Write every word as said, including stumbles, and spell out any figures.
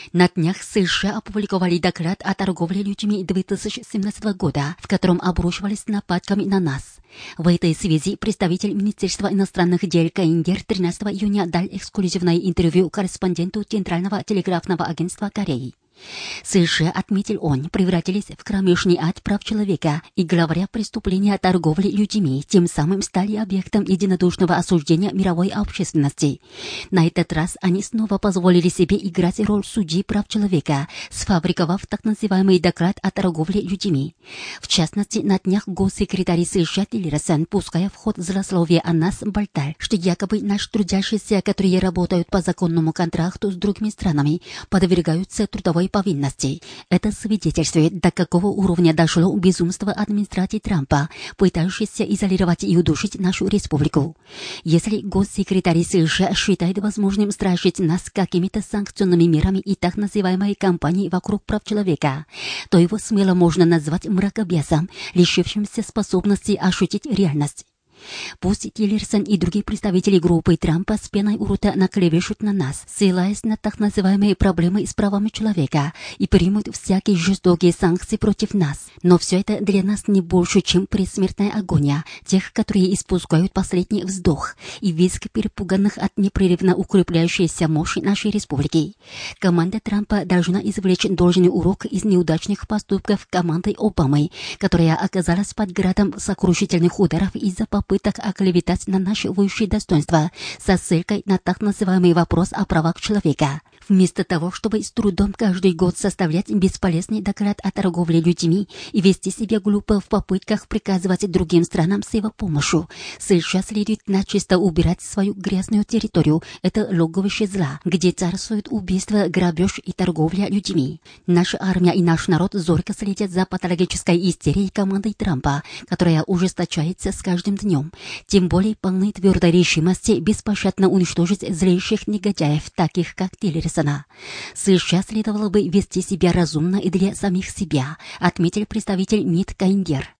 На днях США опубликовали доклад о торговле людьми две тысячи семнадцатого года, в котором обрушивались нападками на нас. В этой связи представитель Министерства иностранных дел Каиндер тринадцатого июня дал эксклюзивное интервью корреспонденту Центрального телеграфного агентства Кореи. США, отметил он, превратились в кромешный ад прав человека и, говоря преступления торговли людьми, тем самым стали объектом единодушного осуждения мировой общественности. На этот раз они снова позволили себе играть роль судьи прав человека, сфабриковав так называемый доклад о торговле людьми. В частности, на днях госсекретарь США Тиллерсон, пуская в ход злословие о нас, болтал, что якобы наши трудящиеся, которые работают по законному контракту с другими странами, подвергаются трудовой повинности. Это свидетельствует, до какого уровня дошло безумство администрации Трампа, пытающейся изолировать и удушить нашу республику. Если госсекретарь США считает возможным страшить нас какими-то санкционными мерами и так называемой кампанией вокруг прав человека, то его смело можно назвать мракобесом, лишившимся способности ощутить реальность. Пусть Тиллерсон и другие представители группы Трампа с пеной у рта наклевещут на нас, ссылаясь на так называемые проблемы с правами человека и примут всякие жестокие санкции против нас. Но все это для нас не больше, чем предсмертная агония тех, которые испускают последний вздох и визг перепуганных от непрерывно укрепляющейся мощи нашей республики. Команда Трампа должна извлечь должный урок из неудачных поступков команды Обамы, которая оказалась под градом сокрушительных ударов из-за попыток оклеветать на наше высшее достоинство со ссылкой на так называемый вопрос о правах человека. Вместо того, чтобы с трудом каждый год составлять бесполезный доклад о торговле людьми и вести себя глупо в попытках приказывать другим странам с его помощью, США следует начисто убирать свою грязную территорию, это логовище зла, где царствует убийство, грабеж и торговля людьми. Наша армия и наш народ зорко следят за патологической истерией команды Трампа, которая ужесточается с каждым днем. Тем более полны твердой решимости беспощадно уничтожить злейших негодяев, таких как Тиллерсон. США следовало бы вести себя разумно и для самих себя, отметил представитель МИД Каиндер.